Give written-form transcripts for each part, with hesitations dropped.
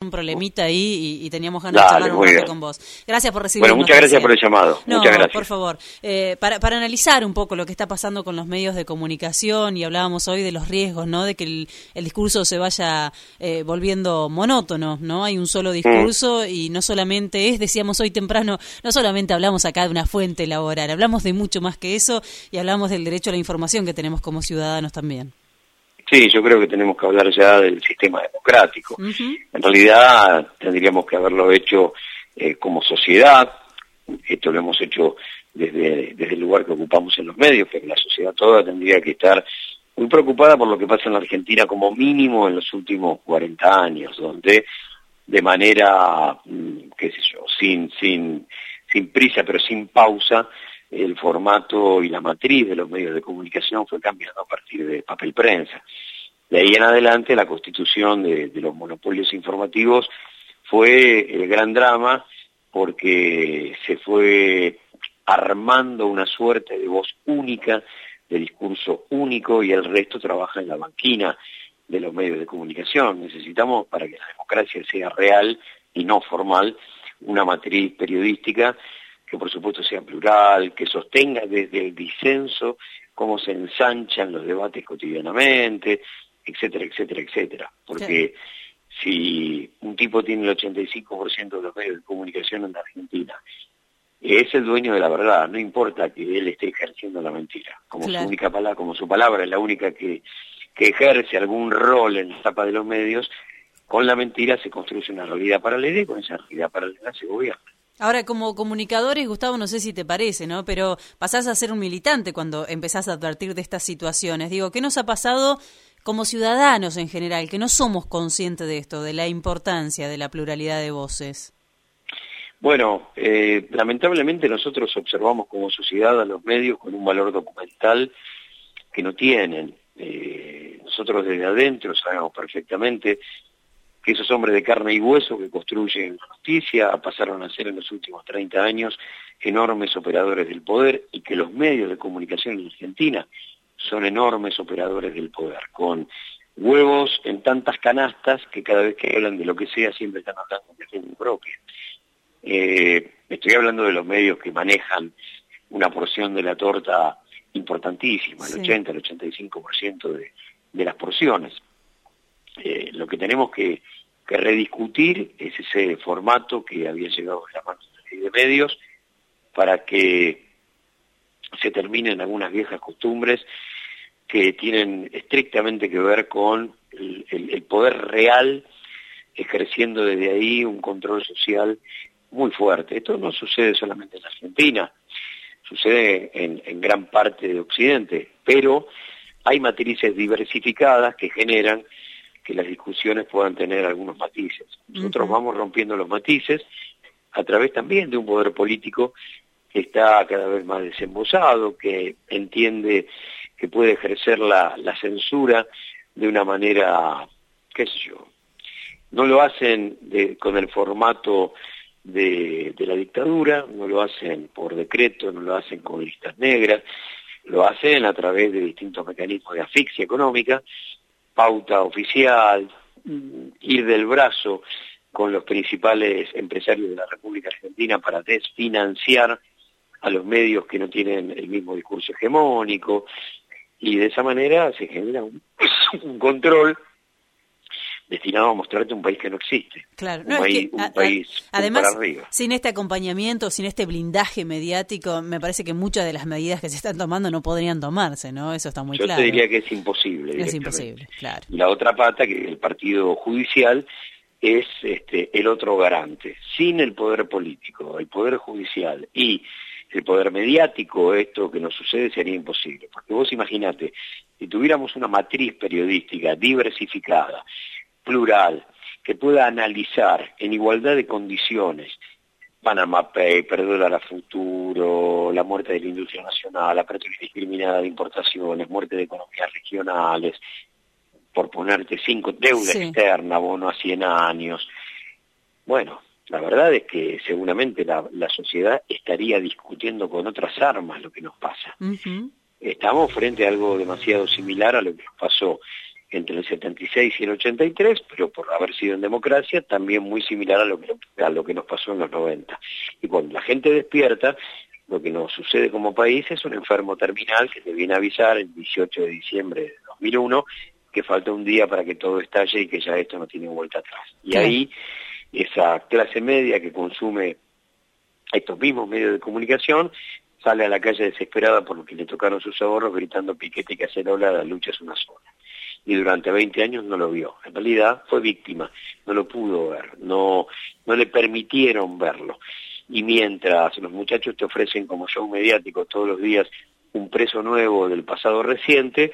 un problemita ahí y teníamos ganas de charlar un rato con vos. Gracias por recibirnos. Bueno, muchas gracias por el llamado. No, muchas gracias. Por favor. Para analizar un poco lo que está pasando con los medios de comunicación, y hablábamos hoy de los riesgos, ¿no? De que el discurso se vaya volviendo monótono, ¿no? Hay un solo discurso y no solamente decíamos hoy temprano, no solamente hablamos acá de una fuente laboral, hablamos de mucho más que eso y hablamos del derecho a la información que tenemos como ciudadanos también. Sí, yo creo que tenemos que hablar ya del sistema democrático. En realidad tendríamos que haberlo hecho como sociedad. Esto lo hemos hecho desde el lugar que ocupamos en los medios, pero la sociedad toda tendría que estar muy preocupada por lo que pasa en la Argentina como mínimo en los últimos 40 años, donde de manera, qué sé yo, sin prisa pero sin pausa, el formato y la matriz de los medios de comunicación fue cambiando a partir de papel prensa. De ahí en adelante la constitución de los monopolios informativos fue el gran drama, porque se fue armando una suerte de voz única, de discurso único, y el resto trabaja en la banquina de los medios de comunicación. Necesitamos, para que la democracia sea real y no formal, una matriz periodística que por supuesto sea plural, que sostenga desde el disenso cómo se ensanchan los debates cotidianamente, etcétera, etcétera, etcétera. Porque si un tipo tiene el 85% de los medios de comunicación en la Argentina, es el dueño de la verdad, no importa que él esté ejerciendo la mentira, como su única palabra, como su palabra es la única que ejerce algún rol en la tapa de los medios, con la mentira se construye una realidad paralela y con esa realidad paralela se gobierna. Ahora, como comunicadores, Gustavo, no sé si te parece, ¿no? Pero pasás a ser un militante cuando empezás a advertir de estas situaciones. Digo, ¿qué nos ha pasado como ciudadanos en general, que no somos conscientes de esto, de la importancia de la pluralidad de voces? Bueno, lamentablemente nosotros observamos como sociedad a los medios con un valor documental que no tienen. Nosotros desde adentro sabemos perfectamente que esos hombres de carne y hueso que construyen la noticia pasaron a ser en los últimos 30 años enormes operadores del poder, y que los medios de comunicación en Argentina son enormes operadores del poder, con huevos en tantas canastas que cada vez que hablan de lo que sea siempre están hablando de gente propia. Estoy hablando de los medios que manejan una porción de la torta importantísima, el 80, el 85% de las porciones. Lo que tenemos que rediscutir es ese formato que había llegado a las manos de la ley de medios, para que se terminen algunas viejas costumbres que tienen estrictamente que ver con el poder real, ejerciendo desde ahí un control social muy fuerte. Esto no sucede solamente en Argentina, sucede en gran parte de Occidente, pero hay matrices diversificadas que generan que las discusiones puedan tener algunos matices. Nosotros vamos rompiendo los matices a través también de un poder político que está cada vez más desembosado, que entiende que puede ejercer la censura de una manera, qué sé yo, no lo hacen con el formato de la dictadura, no lo hacen por decreto, no lo hacen con listas negras, lo hacen a través de distintos mecanismos de asfixia económica, pauta oficial, ir del brazo con los principales empresarios de la República Argentina para desfinanciar a los medios que no tienen el mismo discurso hegemónico, y de esa manera se genera un control destinado a mostrarte un país que no existe. Claro, un país además, para arriba. Sin este acompañamiento, sin este blindaje mediático, me parece que muchas de las medidas que se están tomando no podrían tomarse, ¿no? Eso está muy claro. Yo te diría que es imposible. Es imposible, claro. Y la otra pata, que el partido judicial, es el otro garante. Sin el poder político, el poder judicial y el poder mediático, esto que nos sucede sería imposible. Porque vos imaginate, si tuviéramos una matriz periodística diversificada, plural, que pueda analizar en igualdad de condiciones Panama Papers, dólar a futuro, la muerte de la industria nacional, la práctica indiscriminada de importaciones, muerte de economías regionales, por ponerte 5, deuda externa, bono a 100 años. Bueno, la verdad es que seguramente la sociedad estaría discutiendo con otras armas lo que nos pasa. Estamos frente a algo demasiado similar a lo que nos pasó entre el 76 y el 83, pero por haber sido en democracia, también muy similar a lo que nos pasó en los 90. Y cuando la gente despierta, lo que nos sucede como país es un enfermo terminal que te viene a avisar el 18 de diciembre de 2001 que falta un día para que todo estalle y que ya esto no tiene vuelta atrás. Y ahí esa clase media que consume estos mismos medios de comunicación sale a la calle desesperada por lo que le tocaron sus ahorros, gritando piquete y cacerola, la lucha es una sola. Y durante 20 años no lo vio. En realidad fue víctima, no lo pudo ver, no le permitieron verlo. Y mientras los muchachos te ofrecen como show mediático todos los días un preso nuevo del pasado reciente,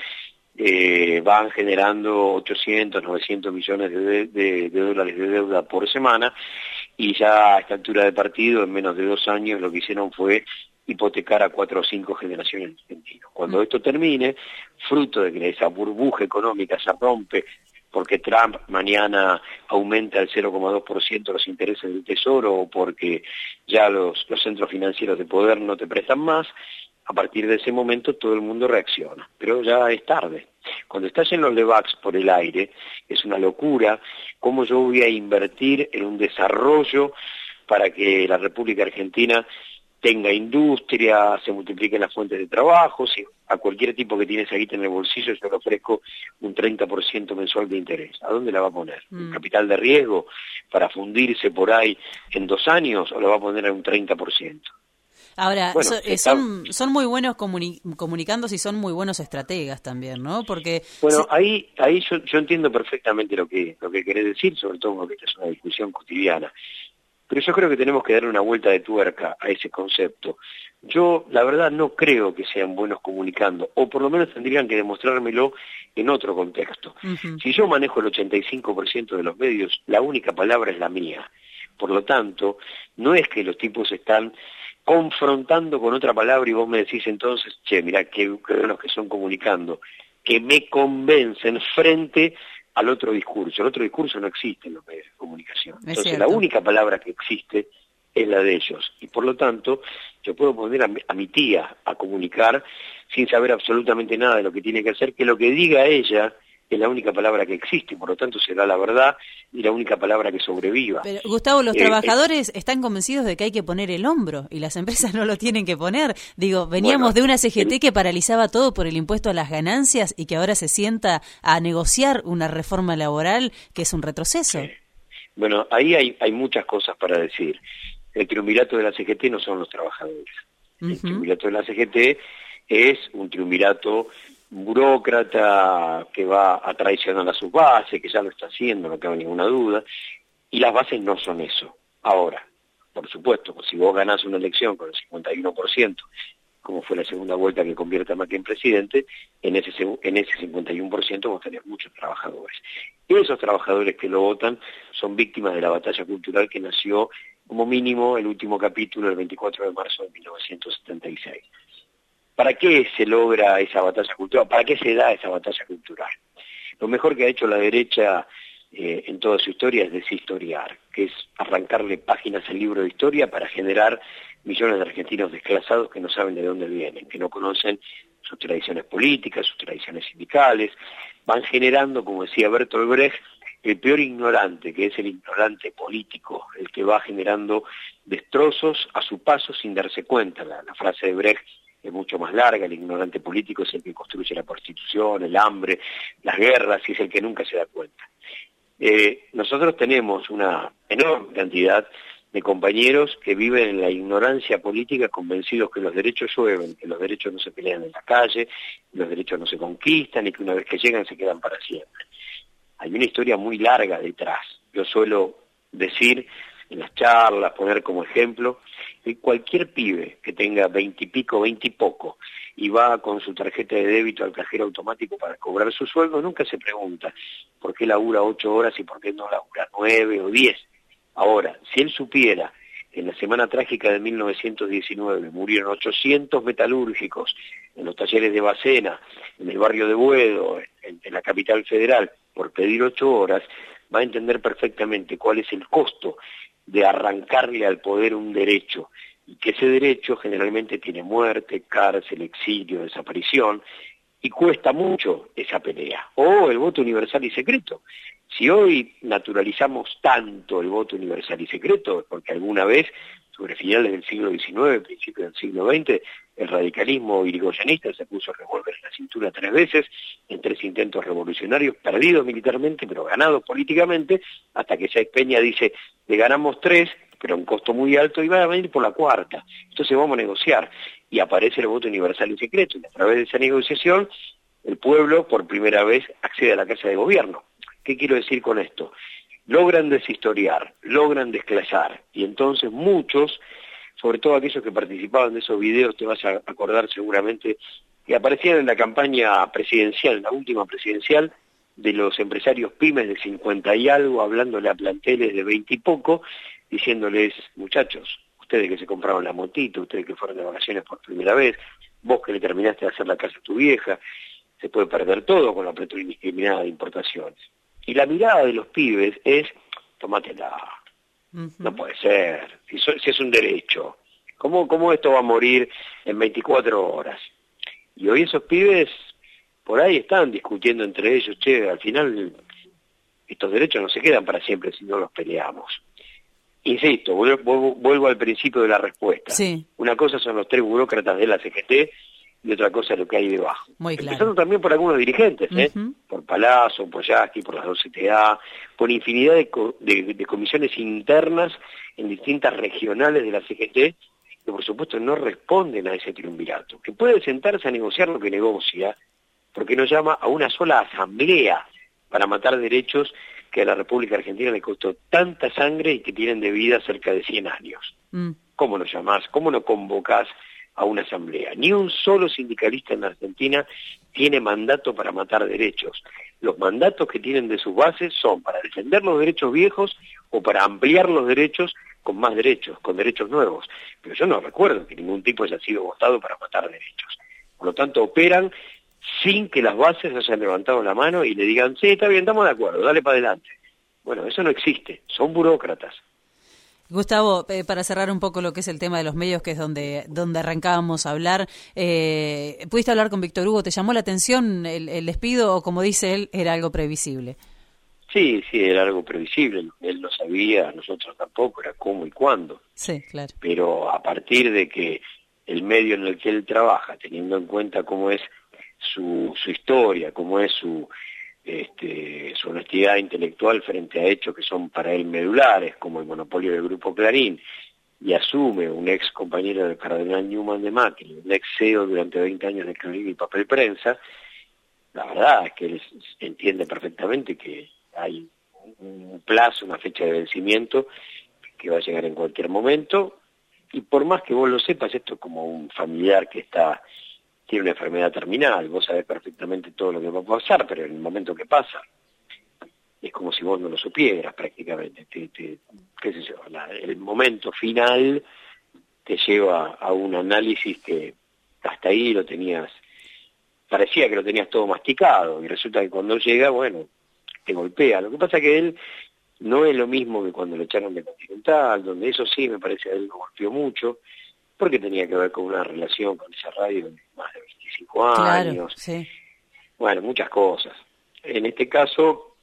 van generando 800, 900 millones de dólares de deuda por semana, y ya a esta altura de partido, en menos de 2 años, lo que hicieron fue hipotecar a 4 o 5 generaciones argentinas. Cuando esto termine, fruto de que esa burbuja económica se rompe, porque Trump mañana aumenta el 0,2% los intereses del Tesoro, o porque ya los centros financieros de poder no te prestan más, a partir de ese momento todo el mundo reacciona, pero ya es tarde. Cuando estás en los Levax por el aire, es una locura cómo yo voy a invertir en un desarrollo para que la República Argentina tenga industria, se multipliquen las fuentes de trabajo. Si a cualquier tipo que tiene esa guita en el bolsillo yo le ofrezco un 30% mensual de interés. ¿A dónde la va a poner? ¿Un capital de riesgo para fundirse por ahí en 2 años, o la va a poner a un 30%? Ahora, bueno, son muy buenos comunicando, y son muy buenos estrategas también, ¿no? Porque bueno, ahí yo entiendo perfectamente lo que querés decir, sobre todo porque esta es una discusión cotidiana. Pero yo creo que tenemos que darle una vuelta de tuerca a ese concepto. Yo, la verdad, no creo que sean buenos comunicando, o por lo menos tendrían que demostrármelo en otro contexto. Si yo manejo el 85% de los medios, la única palabra es la mía. Por lo tanto, no es que los tipos están confrontando con otra palabra y vos me decís entonces, che, mirá, qué buenos que son comunicando, que me convencen frente al otro discurso. El otro discurso no existe en los medios de comunicación. Entonces la única palabra que existe es la de ellos. Y por lo tanto, yo puedo poner a mi tía a comunicar sin saber absolutamente nada de lo que tiene que hacer, que lo que diga ella es la única palabra que existe, y por lo tanto será la verdad y la única palabra que sobreviva. Pero, Gustavo, los trabajadores están convencidos de que hay que poner el hombro, y las empresas no lo tienen que poner. Digo, veníamos de una CGT que paralizaba todo por el impuesto a las ganancias y que ahora se sienta a negociar una reforma laboral que es un retroceso. Bueno, ahí hay muchas cosas para decir. El triunvirato de la CGT no son los trabajadores. El triunvirato de la CGT es un triunvirato burócrata que va a traicionar a sus bases, que ya lo está haciendo, no cabe ninguna duda, y las bases no son eso. Ahora, por supuesto, pues si vos ganás una elección con el 51%, como fue la segunda vuelta que convierte a Macri en presidente, en ese 51% vos tenés muchos trabajadores. Esos trabajadores que lo votan son víctimas de la batalla cultural que nació como mínimo el último capítulo el 24 de marzo de 1976. ¿Para qué se logra esa batalla cultural? ¿Para qué se da esa batalla cultural? Lo mejor que ha hecho la derecha en toda su historia es deshistoriar, que es arrancarle páginas al libro de historia para generar millones de argentinos desclasados que no saben de dónde vienen, que no conocen sus tradiciones políticas, sus tradiciones sindicales. Van generando, como decía Bertolt Brecht, el peor ignorante, que es el ignorante político, el que va generando destrozos a su paso sin darse cuenta. La frase de Brecht es mucho más larga. El ignorante político es el que construye la prostitución, el hambre, las guerras, y es el que nunca se da cuenta. Nosotros tenemos una enorme cantidad de compañeros que viven en la ignorancia política, convencidos que los derechos llueven, que los derechos no se pelean en la calle, que los derechos no se conquistan y que una vez que llegan se quedan para siempre. Hay una historia muy larga detrás. Yo suelo decir en las charlas, poner como ejemplo, que cualquier pibe que tenga 20 y pico, 20 y poco, y va con su tarjeta de débito al cajero automático para cobrar su sueldo, nunca se pregunta por qué labura 8 horas y por qué no labura 9 o 10. Ahora, si él supiera que en la semana trágica de 1919 murieron 800 metalúrgicos en los talleres de Bacena, en el barrio de Boedo, en la capital federal, por pedir 8 horas, va a entender perfectamente cuál es el costo de arrancarle al poder un derecho, y que ese derecho generalmente tiene muerte, cárcel, exilio, desaparición, y cuesta mucho esa pelea. O el voto universal y secreto. Si hoy naturalizamos tanto el voto universal y secreto, es porque alguna vez, sobre finales del siglo XIX, principios del siglo XX, el radicalismo irigoyenista se puso a revólver en la cintura 3 veces, en 3 intentos revolucionarios, perdidos militarmente, pero ganados políticamente, hasta que Sáenz Peña dice, le ganamos 3, pero a un costo muy alto, y van a venir por la 4ª. Entonces vamos a negociar. Y aparece el voto universal y secreto, y a través de esa negociación, el pueblo, por primera vez, accede a la Casa de Gobierno. ¿Qué quiero decir con esto? Logran deshistoriar, logran desclasar, y entonces muchos, sobre todo aquellos que participaban de esos videos, te vas a acordar seguramente, que aparecían en la campaña presidencial, la última presidencial, de los empresarios pymes de 50 y algo, hablándole a planteles de 20 y poco, diciéndoles, muchachos, ustedes que se compraron la motito, ustedes que fueron de vacaciones por primera vez, vos que le terminaste de hacer la casa a tu vieja, se puede perder todo con la apertura indiscriminada de importaciones. Y la mirada de los pibes es, tómatela, no puede ser, si es un derecho, ¿cómo esto va a morir en 24 horas? Y hoy esos pibes por ahí están discutiendo entre ellos, che, al final estos derechos no se quedan para siempre si no los peleamos. Insisto, vuelvo al principio de la respuesta. Sí. Una cosa son los 3 burócratas de la CGT, y otra cosa es lo que hay debajo. Muy claro. Empezando también por algunos dirigentes, por Palazzo, por Yasky, por las 2 CTA, por infinidad de comisiones internas en distintas regionales de la CGT, que por supuesto no responden a ese triunvirato, que puede sentarse a negociar lo que negocia, porque no llama a una sola asamblea para matar derechos que a la República Argentina le costó tanta sangre y que tienen de vida cerca de 100 años. ¿Cómo lo llamás? ¿Cómo no convocás a una asamblea? Ni un solo sindicalista en la Argentina tiene mandato para matar derechos. Los mandatos que tienen de sus bases son para defender los derechos viejos o para ampliar los derechos con más derechos, con derechos nuevos. Pero yo no recuerdo que ningún tipo haya sido votado para matar derechos. Por lo tanto, operan sin que las bases hayan levantado la mano y le digan, sí, está bien, estamos de acuerdo, dale para adelante. Bueno, eso no existe, son burócratas. Gustavo, para cerrar un poco lo que es el tema de los medios, que es donde arrancábamos a hablar, ¿pudiste hablar con Víctor Hugo? ¿Te llamó la atención el despido o, como dice él, era algo previsible? Sí, era algo previsible, él lo sabía, nosotros tampoco, era cómo y cuándo. Sí, claro. Pero a partir de que el medio en el que él trabaja, teniendo en cuenta cómo es su historia, cómo es su honestidad intelectual frente a hechos que son para él medulares, como el monopolio del Grupo Clarín, y asume un ex compañero del cardenal Newman de Macri, un ex CEO durante 20 años de Clarín y Papel Prensa, la verdad es que él entiende perfectamente que hay un plazo, una fecha de vencimiento que va a llegar en cualquier momento, y por más que vos lo sepas, esto es como un familiar que tiene una enfermedad terminal, vos sabés perfectamente todo lo que va a pasar, pero en el momento que pasa, es como si vos no lo supieras prácticamente. Qué sé yo, el momento final te lleva a un análisis que hasta ahí lo tenías, parecía que lo tenías todo masticado, y resulta que cuando llega, bueno, te golpea. Lo que pasa es que él no es lo mismo que cuando lo echaron de Continental, donde eso sí me parece a él lo golpeó mucho, porque tenía que ver con una relación con esa radio de más de 25 años. Claro, sí. Bueno, muchas cosas. En este caso,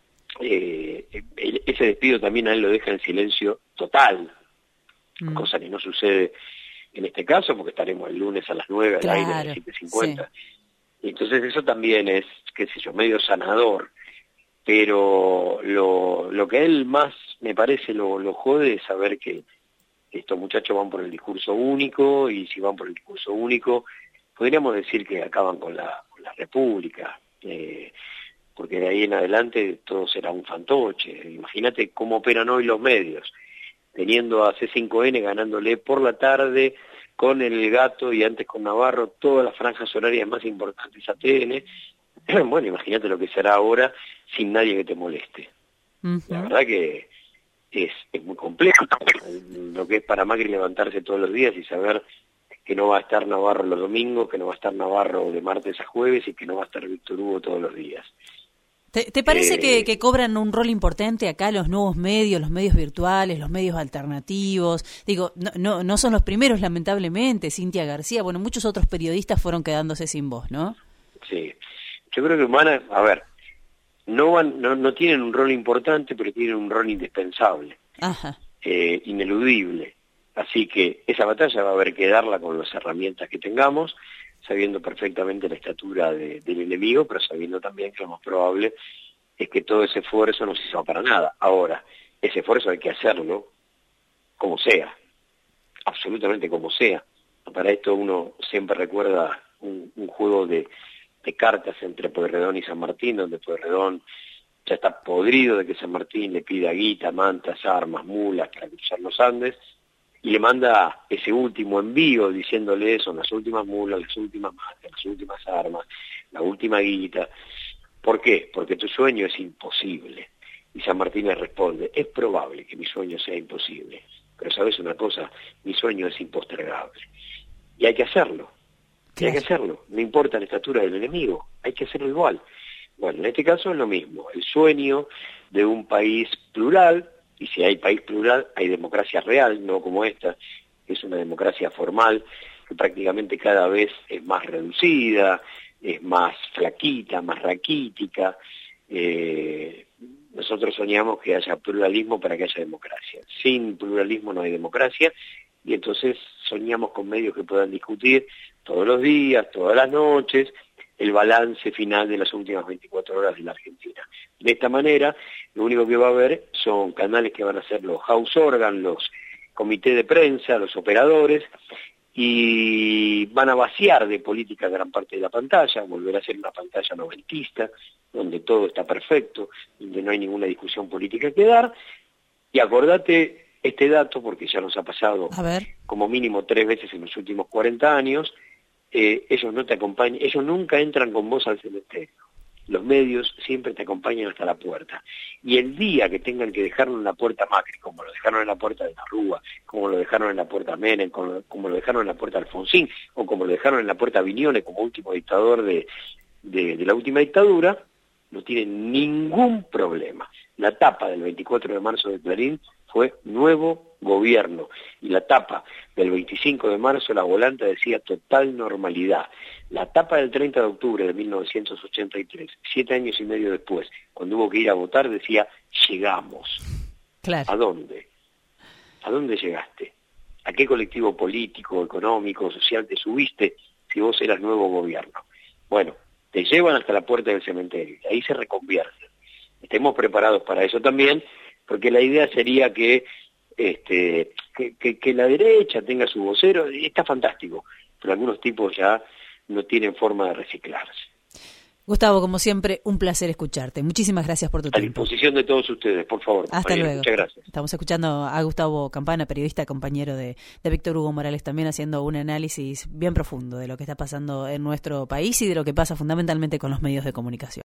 ese despido también a él lo deja en silencio total, cosa que no sucede en este caso, porque estaremos el lunes a las 9 al aire a las 7:50. Sí. Entonces eso también es, qué sé yo, medio sanador. Pero lo que a él más me parece lo jode es saber que estos muchachos van por el discurso único, y si van por el discurso único, podríamos decir que acaban con la República, porque de ahí en adelante todo será un fantoche. Imagínate cómo operan hoy los medios, teniendo a C5N ganándole por la tarde con El Gato y antes con Navarro todas las franjas horarias más importantes a TN. Bueno, imagínate lo que será ahora sin nadie que te moleste. La verdad que es muy complejo lo que es para Macri levantarse todos los días y saber que no va a estar Navarro los domingos, que no va a estar Navarro de martes a jueves y que no va a estar Víctor Hugo todos los días. ¿Te parece que cobran un rol importante acá los nuevos medios, los medios virtuales, los medios alternativos? Digo, no son los primeros, lamentablemente. Cintia García, bueno, muchos otros periodistas fueron quedándose sin voz, ¿no? Sí. Yo creo que a ver, no tienen un rol importante, pero tienen un rol indispensable, Ajá. Ineludible. Así que esa batalla va a haber que darla con las herramientas que tengamos, sabiendo perfectamente la estatura del enemigo, pero sabiendo también que lo más probable es que todo ese esfuerzo no sirva para nada. Ahora, ese esfuerzo hay que hacerlo como sea, absolutamente como sea. Para esto uno siempre recuerda un juego de cartas entre Pueyrredón y San Martín, donde Pueyrredón ya está podrido de que San Martín le pida guita, mantas, armas, mulas para cruzar los Andes, y le manda ese último envío diciéndole son las últimas mulas, las últimas mantas, las últimas armas, la última guita. ¿Por qué? Porque tu sueño es imposible. Y San Martín le responde, es probable que mi sueño sea imposible, pero ¿sabes una cosa? Mi sueño es impostergable. Y hay que hacerlo. Y hay que hacerlo. No importa la estatura del enemigo, hay que hacerlo igual. Bueno, en este caso es lo mismo. El sueño de un país plural, y si hay país plural, hay democracia real, no como esta, que es una democracia formal, que prácticamente cada vez es más reducida, es más flaquita, más raquítica. Nosotros soñamos que haya pluralismo para que haya democracia. Sin pluralismo no hay democracia, y entonces soñamos con medios que puedan discutir todos los días, todas las noches, el balance final de las últimas 24 horas de la Argentina. De esta manera, lo único que va a haber son canales que van a ser los house organ, los comités de prensa, los operadores, y van a vaciar de política gran parte de la pantalla, volverá a ser una pantalla noventista, donde todo está perfecto, donde no hay ninguna discusión política que dar. Y acordate este dato, porque ya nos ha pasado como mínimo 3 veces en los últimos 40 años, ellos no te acompañan, ellos nunca entran con vos al cementerio. Los medios siempre te acompañan hasta la puerta. Y el día que tengan que dejarlo en la puerta Macri, como lo dejaron en la puerta de la Rúa, como lo dejaron en la puerta Menem, como lo dejaron en la puerta Alfonsín, o como lo dejaron en la puerta Viñoles como último dictador de la última dictadura, no tienen ningún problema. La tapa del 24 de marzo de Clarín fue nuevo gobierno, y la tapa del 25 de marzo, la volanta decía total normalidad. La tapa del 30 de octubre de 1983, 7 años y medio después, cuando hubo que ir a votar, decía llegamos. Claro. ¿A dónde? ¿A dónde llegaste? ¿A qué colectivo político, económico, social te subiste si vos eras nuevo gobierno? Bueno, te llevan hasta la puerta del cementerio, y ahí se reconvierten. Estemos preparados para eso también, porque la idea sería que la derecha tenga su vocero, y está fantástico, pero algunos tipos ya no tienen forma de reciclarse. Gustavo, como siempre, un placer escucharte. Muchísimas gracias por tu tiempo. A disposición de todos ustedes, por favor. Hasta luego. Muchas gracias. Estamos escuchando a Gustavo Campana, periodista, compañero de Víctor Hugo Morales, también haciendo un análisis bien profundo de lo que está pasando en nuestro país y de lo que pasa fundamentalmente con los medios de comunicación.